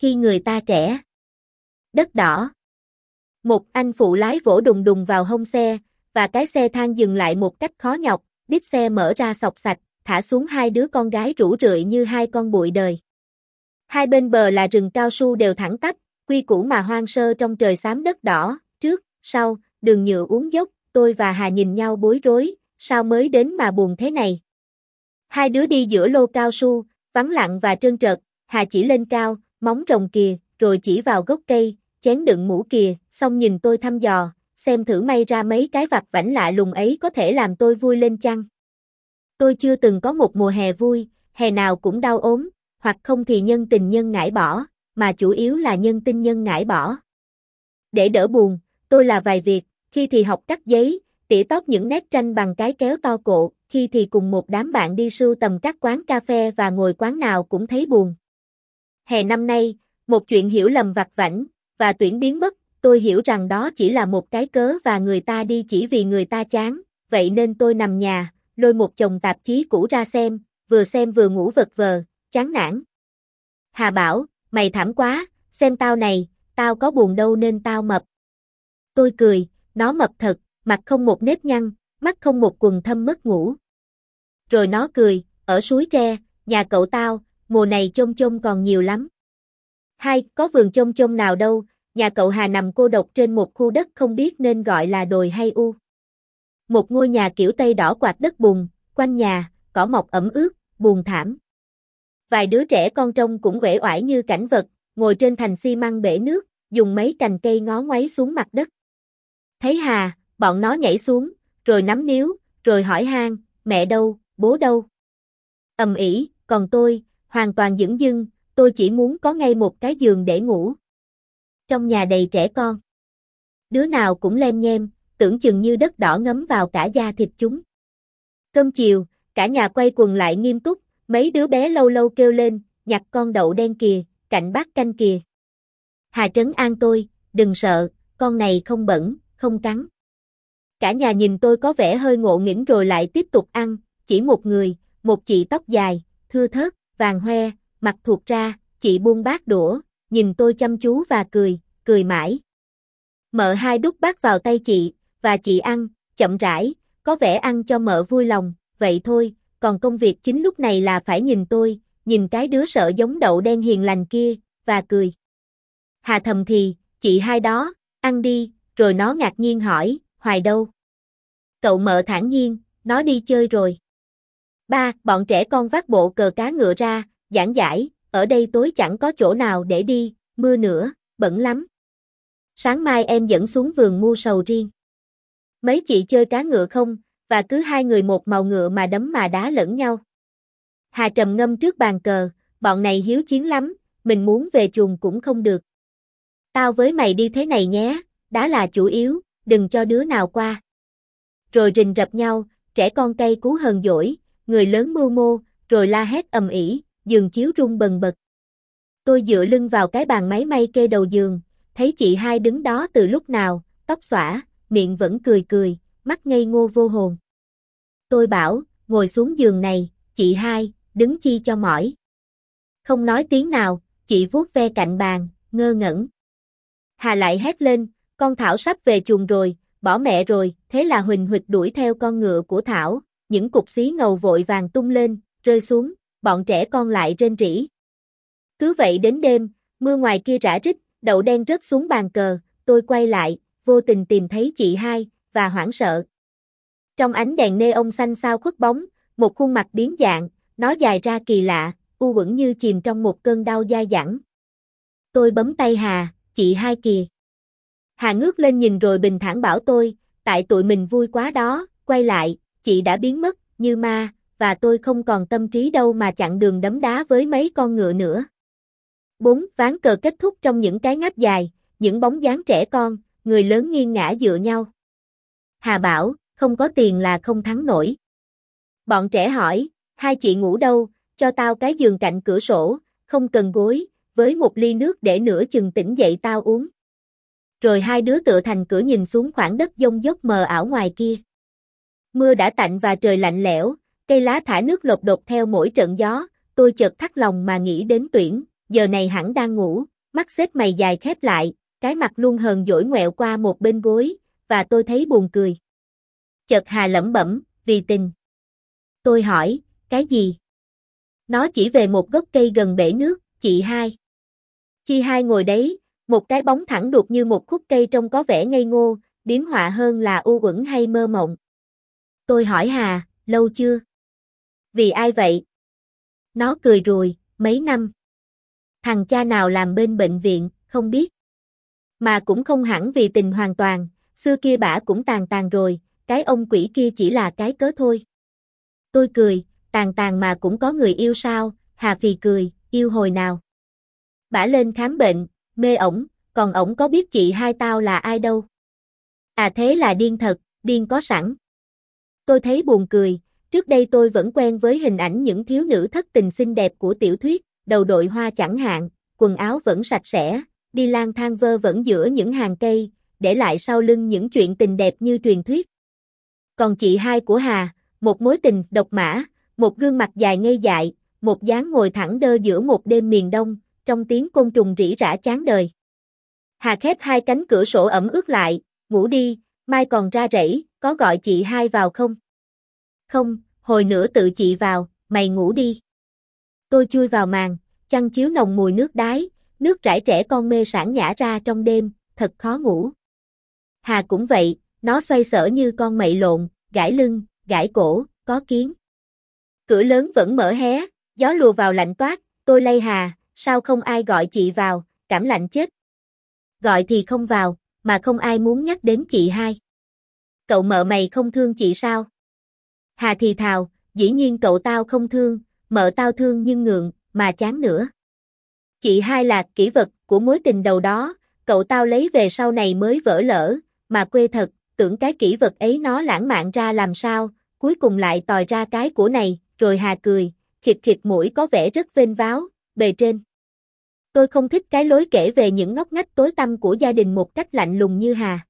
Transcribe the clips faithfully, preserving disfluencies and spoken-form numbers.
khi người ta trẻ. Đất đỏ. Một anh phụ lái vỗ đùng đùng vào hông xe, và cái xe thang dừng lại một cách khó nhọc, đít xe mở ra sọc sạch, thả xuống hai đứa con gái rũ rượi như hai con bụi đời. Hai bên bờ là rừng cao su đều thẳng tắp, quy củ mà hoang sơ trong trời xám đất đỏ, trước, sau, đường nhựa uốn dốc, tôi và Hà nhìn nhau bối rối, sao mới đến mà buồn thế này. Hai đứa đi giữa lô cao su, vắng lặng và trơn trượt, Hà chỉ lên cao, móng rồng kìa, rồi chỉ vào gốc cây, chén đựng mũ kìa, xong nhìn tôi thăm dò, xem thử may ra mấy cái vặt vãnh lạ lùng ấy có thể làm tôi vui lên chăng. Tôi chưa từng có một mùa hè vui, hè nào cũng đau ốm, hoặc không thì nhân tình nhân ngãi bỏ, mà chủ yếu là nhân tinh nhân ngãi bỏ. Để đỡ buồn, tôi là vài việc, khi thì học cắt giấy, tỉa tóp những nét tranh bằng cái kéo to cộ, khi thì cùng một đám bạn đi sưu tầm các quán cà phê và ngồi quán nào cũng thấy buồn. Hè năm nay, một chuyện hiểu lầm vặt vãnh, và tuyển biến mất, tôi hiểu rằng đó chỉ là một cái cớ và người ta đi chỉ vì người ta chán, vậy nên tôi nằm nhà, lôi một chồng tạp chí cũ ra xem, vừa xem vừa ngủ vật vờ, chán nản. Hà bảo, mày thảm quá, xem tao này, tao có buồn đâu nên tao mập. Tôi cười, nó mập thật, mặt không một nếp nhăn, mắt không một quầng thâm mất ngủ. Rồi nó cười, ở suối tre, nhà cậu tao, mùa này chôm chôm còn nhiều lắm. Hai, có vườn chôm chôm nào đâu, nhà cậu Hà nằm cô độc trên một khu đất không biết nên gọi là đồi hay u. Một ngôi nhà kiểu Tây đỏ quạt đất bùn, quanh nhà, cỏ mọc ẩm ướt, buồn thảm. Vài đứa trẻ con trông cũng uể oải như cảnh vật, ngồi trên thành xi măng bể nước, dùng mấy cành cây ngó ngoáy xuống mặt đất. Thấy Hà, bọn nó nhảy xuống, rồi nắm níu, rồi hỏi han, mẹ đâu, bố đâu. Ầm ĩ, còn tôi, hoàn toàn dửng dưng, tôi chỉ muốn có ngay một cái giường để ngủ. Trong nhà đầy trẻ con. Đứa nào cũng lem nhem, tưởng chừng như đất đỏ ngấm vào cả da thịt chúng. Cơm chiều, cả nhà quay quần lại nghiêm túc, mấy đứa bé lâu lâu kêu lên, nhặt con đậu đen kìa, cạnh bát canh kìa. Hà trấn an tôi, đừng sợ, con này không bẩn, không cắn. Cả nhà nhìn tôi có vẻ hơi ngộ nghĩnh rồi lại tiếp tục ăn, chỉ một người, một chị tóc dài, thưa thớt, vàng hoe, mặt thuộc ra, chị buông bát đũa, nhìn tôi chăm chú và cười, cười mãi. Mợ hai đút bát vào tay chị, và chị ăn, chậm rãi, có vẻ ăn cho mợ vui lòng, vậy thôi, còn công việc chính lúc này là phải nhìn tôi, nhìn cái đứa sợ giống đậu đen hiền lành kia, và cười. Hà thầm thì, chị hai đó, ăn đi, rồi nó ngạc nhiên hỏi, Hoài đâu? Cậu mợ thản nhiên, nó đi chơi rồi. Ba, bọn trẻ con vác bộ cờ cá ngựa ra, giảng giải, ở đây tối chẳng có chỗ nào để đi, mưa nữa, bẩn lắm. Sáng mai em dẫn xuống vườn mua sầu riêng. Mấy chị chơi cá ngựa không, và cứ hai người một màu ngựa mà đấm mà đá lẫn nhau. Hà trầm ngâm trước bàn cờ, bọn này hiếu chiến lắm, mình muốn về chuồng cũng không được. Tao với mày đi thế này nhé, đá là chủ yếu, đừng cho đứa nào qua. Rồi rình rập nhau, trẻ con cay cú hờn dỗi, người lớn mưu mô, rồi la hét ầm ĩ, giường chiếu rung bần bật. Tôi dựa lưng vào cái bàn máy may kê đầu giường, thấy chị hai đứng đó từ lúc nào, tóc xõa, miệng vẫn cười cười, mắt ngây ngô vô hồn. Tôi bảo, ngồi xuống giường này, chị hai, đứng chi cho mỏi. Không nói tiếng nào, chị vuốt ve cạnh bàn, ngơ ngẩn. Hà lại hét lên, con Thảo sắp về chuồng rồi, bỏ mẹ rồi, thế là huỳnh huỵch đuổi theo con ngựa của Thảo, những cục xí ngầu vội vàng tung lên, rơi xuống, bọn trẻ con lại rên rỉ. Cứ vậy đến đêm, mưa ngoài kia rã rít, đậu đen rớt xuống bàn cờ, tôi quay lại, vô tình tìm thấy chị hai, và hoảng sợ. Trong ánh đèn neon xanh xao khuất bóng, một khuôn mặt biến dạng, nó dài ra kỳ lạ, u uẩn như chìm trong một cơn đau dai dẳng. Tôi bấm tay Hà, chị hai kìa. Hà ngước lên nhìn rồi bình thản bảo tôi, tại tụi mình vui quá đó, quay lại, chị đã biến mất, như ma, và tôi không còn tâm trí đâu mà chặn đường đấm đá với mấy con ngựa nữa. Bốn, ván cờ kết thúc trong những cái ngáp dài, những bóng dáng trẻ con, người lớn nghiêng ngã dựa nhau. Hà bảo, không có tiền là không thắng nổi. Bọn trẻ hỏi, hai chị ngủ đâu, cho tao cái giường cạnh cửa sổ, không cần gối, với một ly nước để nửa chừng tỉnh dậy tao uống. Rồi hai đứa tựa thành cửa nhìn xuống khoảng đất dông dốc mờ ảo ngoài kia. Mưa đã tạnh và trời lạnh lẽo, cây lá thả nước lột đột theo mỗi trận gió, tôi chợt thắt lòng mà nghĩ đến Tuyển, giờ này hẳn đang ngủ, mắt xếp mày dài khép lại, cái mặt luôn hờn dỗi ngoẹo qua một bên gối, và tôi thấy buồn cười. Chợt Hà lẩm bẩm, vì tình. Tôi hỏi, cái gì? Nó chỉ về một gốc cây gần bể nước, chị hai. Chị hai ngồi đấy, một cái bóng thẳng đuột như một khúc cây trông có vẻ ngây ngô, điếm họa hơn là u uẩn hay mơ mộng. Tôi hỏi Hà, lâu chưa? Vì ai vậy? Nó cười rùi, mấy năm. Thằng cha nào làm bên bệnh viện, không biết. Mà cũng không hẳn vì tình hoàn toàn, xưa kia bả cũng tàn tàn rồi, cái ông quỷ kia chỉ là cái cớ thôi. Tôi cười, tàn tàn mà cũng có người yêu sao? Hà phì cười, yêu hồi nào? Bả lên khám bệnh, mê ổng, còn ổng có biết chị hai tao là ai đâu. À thế là điên thật, điên có sẵn. Tôi thấy buồn cười, trước đây tôi vẫn quen với hình ảnh những thiếu nữ thất tình xinh đẹp của tiểu thuyết, đầu đội hoa chẳng hạn, quần áo vẫn sạch sẽ, đi lang thang vơ vẩn giữa những hàng cây, để lại sau lưng những chuyện tình đẹp như truyền thuyết. Còn chị hai của Hà, một mối tình độc mã, một gương mặt dài ngây dại, một dáng ngồi thẳng đơ giữa một đêm miền đông, trong tiếng côn trùng rỉ rả chán đời. Hà khép hai cánh cửa sổ ẩm ướt lại, ngủ đi, mai còn ra rẫy, có gọi chị hai vào không? Không, hồi nữa tự chị vào, mày ngủ đi. Tôi chui vào màn, chăn chiếu nồng mùi nước đái, nước rải trẻ con mê sản nhả ra trong đêm, thật khó ngủ. Hà cũng vậy, nó xoay sở như con mậy lộn, gãi lưng, gãi cổ, có kiến. Cửa lớn vẫn mở hé, gió lùa vào lạnh toát, tôi lay Hà, sao không ai gọi chị vào, cảm lạnh chết. Gọi thì không vào, mà không ai muốn nhắc đến chị hai. Cậu mợ mày không thương chị sao? Hà thì thào, dĩ nhiên cậu tao không thương, mợ tao thương nhưng ngượng, mà chán nữa. Chị hai là kỷ vật của mối tình đầu đó, cậu tao lấy về sau này mới vỡ lỡ, mà quê thật, tưởng cái kỷ vật ấy nó lãng mạn ra làm sao, cuối cùng lại tòi ra cái của này, rồi Hà cười, khịt khịt mũi có vẻ rất vênh váo, bề trên. Tôi không thích cái lối kể về những ngóc ngách tối tăm của gia đình một cách lạnh lùng như Hà.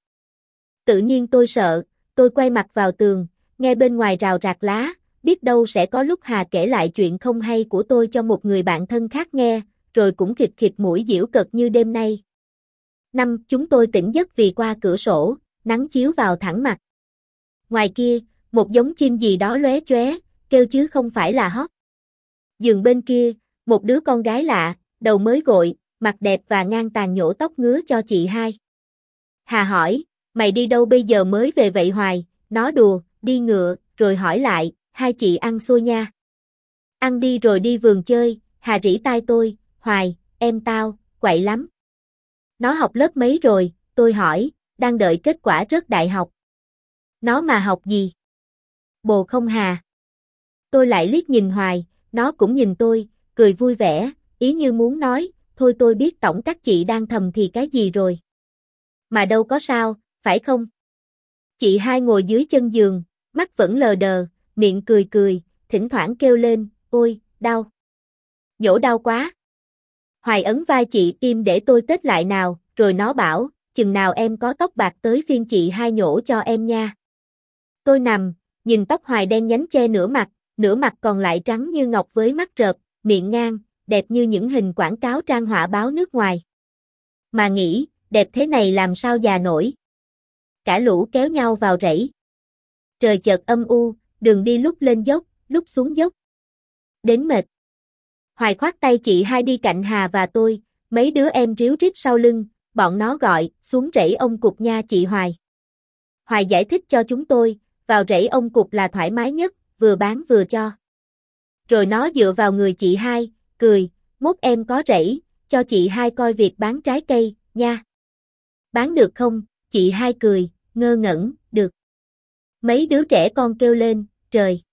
Tự nhiên tôi sợ, tôi quay mặt vào tường, nghe bên ngoài rào rạc lá, biết đâu sẽ có lúc Hà kể lại chuyện không hay của tôi cho một người bạn thân khác nghe, rồi cũng khịt khịt mũi giễu cợt như đêm nay. Năm, chúng tôi tỉnh giấc vì qua cửa sổ, nắng chiếu vào thẳng mặt. Ngoài kia, một giống chim gì đó lóe chóe, kêu chứ không phải là hót. Giường bên kia, một đứa con gái lạ, đầu mới gội, mặt đẹp và ngang tàn nhổ tóc ngứa cho chị hai. Hà hỏi, mày đi đâu bây giờ mới về vậy Hoài, nó đùa, đi ngựa, rồi hỏi lại, hai chị ăn xôi nha. Ăn đi rồi đi vườn chơi, Hà rỉ tai tôi, Hoài, em tao, quậy lắm. Nó học lớp mấy rồi, tôi hỏi, đang đợi kết quả rớt đại học. Nó mà học gì? Bồ không Hà. Tôi lại liếc nhìn Hoài, nó cũng nhìn tôi, cười vui vẻ, ý như muốn nói, thôi tôi biết tổng các chị đang thầm thì cái gì rồi. Mà đâu có sao, phải không? Chị hai ngồi dưới chân giường, mắt vẫn lờ đờ, miệng cười cười, thỉnh thoảng kêu lên, ôi, đau. Nhổ đau quá. Hoài ấn vai chị im để tôi tết lại nào, rồi nó bảo, chừng nào em có tóc bạc tới phiên chị hai nhổ cho em nha. Tôi nằm, nhìn tóc Hoài đen nhánh che nửa mặt, nửa mặt còn lại trắng như ngọc với mắt rợp, miệng ngang, đẹp như những hình quảng cáo trang họa báo nước ngoài. Mà nghĩ, đẹp thế này làm sao già nổi. Cả lũ kéo nhau vào rẫy. Trời chợt âm u, đường đi lúc lên dốc, lúc xuống dốc. Đến mệt. Hoài khoác tay chị hai đi cạnh Hà và tôi, mấy đứa em ríu rít sau lưng, bọn nó gọi, xuống rẫy ông cục nha chị Hoài. Hoài giải thích cho chúng tôi, vào rẫy ông cục là thoải mái nhất, vừa bán vừa cho. Rồi nó dựa vào người chị hai, cười, mốt em có rẫy, cho chị hai coi việc bán trái cây, nha. Bán được không? Chị hai cười, ngơ ngẩn, được. Mấy đứa trẻ con kêu lên, trời.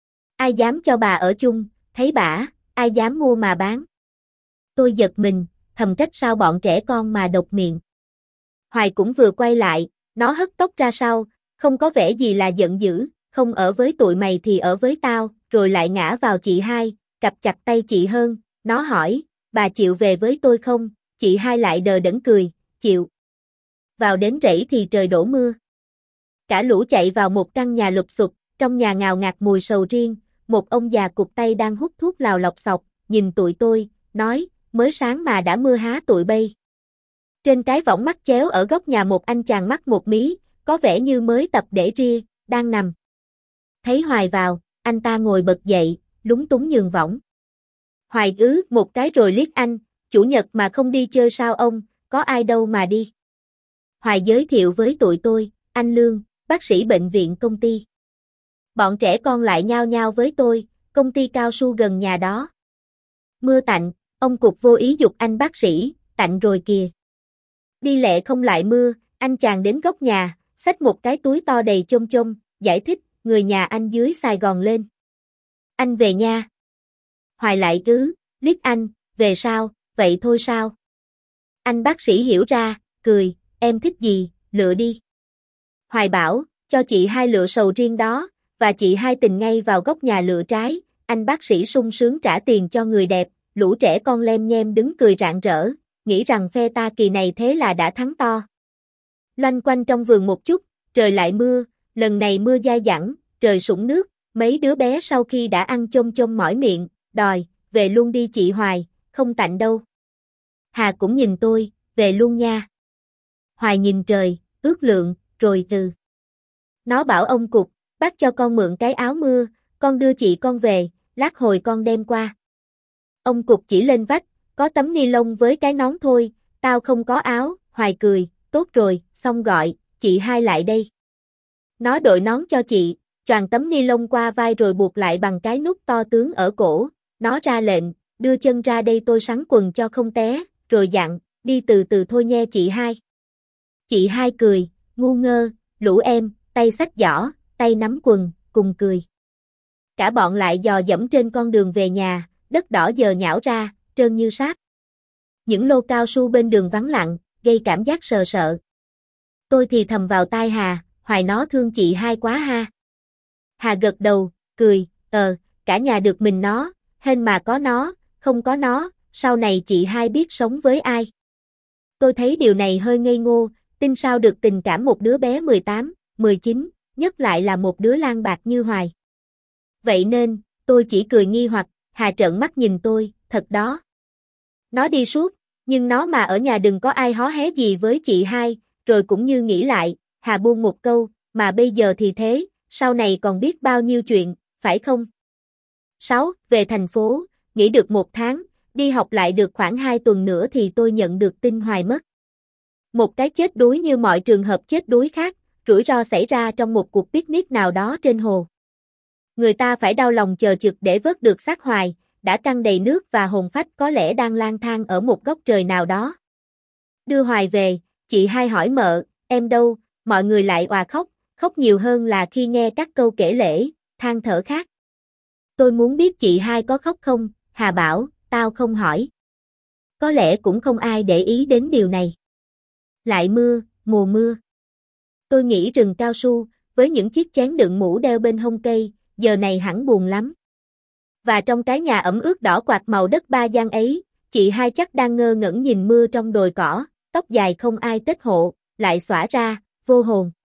Ai dám cho bà ở chung, thấy bả, ai dám mua mà bán. Tôi giật mình, thầm trách sao bọn trẻ con mà độc miệng. Hoài cũng vừa quay lại, nó hất tóc ra sau, không có vẻ gì là giận dữ, không ở với tụi mày thì ở với tao, rồi lại ngã vào chị hai, cặp chặt tay chị hơn, nó hỏi, bà chịu về với tôi không? Chị hai lại đờ đẫn cười, chịu. Vào đến rẫy thì trời đổ mưa. Cả lũ chạy vào một căn nhà lụp xụp, trong nhà ngào ngạt mùi sầu riêng, một ông già cụt tay đang hút thuốc lào lọc xọc, nhìn tụi tôi, nói, mới sáng mà đã mưa há tụi bay. Trên cái võng mắt chéo ở góc nhà một anh chàng mắt một mí, có vẻ như mới tập để ria, đang nằm. Thấy Hoài vào, anh ta ngồi bật dậy, lúng túng nhường võng. Hoài ứ một cái rồi liếc anh, chủ nhật mà không đi chơi sao ông, có ai đâu mà đi. Hoài giới thiệu với tụi tôi, anh Lương, bác sĩ bệnh viện công ty. Bọn trẻ con lại nhao nhao với tôi, công ty cao su gần nhà đó. Mưa tạnh, ông Cục vô ý giục anh bác sĩ, tạnh rồi kìa. Đi lẹ không lại mưa, anh chàng đến góc nhà, xách một cái túi to đầy chôm chôm, giải thích, người nhà anh dưới Sài Gòn lên. Anh về nha. Hoài lại cứ, liếc anh, về sao, vậy thôi sao? Anh bác sĩ hiểu ra, cười, em thích gì, lựa đi. Hoài bảo, cho chị hai lựa sầu riêng đó, và chị hai tình ngay vào góc nhà lựa trái, anh bác sĩ sung sướng trả tiền cho người đẹp, lũ trẻ con lem nhem đứng cười rạng rỡ, nghĩ rằng phe ta kỳ này thế là đã thắng to. Loanh quanh trong vườn một chút, trời lại mưa, lần này mưa dai dẳng, trời sũng nước, mấy đứa bé sau khi đã ăn chôm chôm mỏi miệng, đòi, về luôn đi chị Hoài, không tạnh đâu. Hà cũng nhìn tôi, về luôn nha. Hoài nhìn trời, ước lượng, rồi từ. Nó bảo ông Cục, bác cho con mượn cái áo mưa, con đưa chị con về, lát hồi con đem qua. Ông Cục chỉ lên vách, có tấm ni lông với cái nón thôi, tao không có áo, Hoài cười, tốt rồi, xong gọi, chị hai lại đây. Nó đội nón cho chị, choàng tấm ni lông qua vai rồi buộc lại bằng cái nút to tướng ở cổ, nó ra lệnh, đưa chân ra đây tôi sắn quần cho không té, rồi dặn, đi từ từ thôi nhe chị hai. Chị hai cười, ngu ngơ, lũ em, tay xách giỏ, tay nắm quần, cùng cười. Cả bọn lại dò dẫm trên con đường về nhà, đất đỏ giờ nhão ra, trơn như sáp. Những lô cao su bên đường vắng lặng, gây cảm giác sờ sợ. Tôi thì thầm vào tai Hà, Hoài nó thương chị hai quá ha. Hà gật đầu, cười, ờ, cả nhà được mình nó, hên mà có nó, không có nó, sau này chị hai biết sống với ai. Tôi thấy điều này hơi ngây ngô, tin sao được tình cảm một đứa bé mười tám, mười chín, nhất lại là một đứa lang bạc như Hoài. Vậy nên, tôi chỉ cười nghi hoặc, Hà trợn mắt nhìn tôi, thật đó. Nó đi suốt, nhưng nó mà ở nhà đừng có ai hó hé gì với chị hai, rồi cũng như nghĩ lại, Hà buông một câu, mà bây giờ thì thế, sau này còn biết bao nhiêu chuyện, phải không? sáu. Về thành phố, nghỉ được một tháng, đi học lại được khoảng hai tuần nữa thì tôi nhận được tin Hoài mất. Một cái chết đuối như mọi trường hợp chết đuối khác, rủi ro xảy ra trong một cuộc picnic nào đó trên hồ. Người ta phải đau lòng chờ chực để vớt được xác Hoài, đã căng đầy nước và hồn phách có lẽ đang lang thang ở một góc trời nào đó. Đưa Hoài về, chị hai hỏi mợ, em đâu, mọi người lại òa khóc, khóc nhiều hơn là khi nghe các câu kể lể, than thở khác. Tôi muốn biết chị hai có khóc không, Hà bảo, tao không hỏi. Có lẽ cũng không ai để ý đến điều này. Lại mưa, mùa mưa. Tôi nghĩ rừng cao su, với những chiếc chén đựng mũ đeo bên hông cây, giờ này hẳn buồn lắm. Và trong cái nhà ẩm ướt đỏ quạt màu đất ba gian ấy, chị hai chắc đang ngơ ngẩn nhìn mưa trong đồi cỏ, tóc dài không ai tết hộ, lại xõa ra, vô hồn.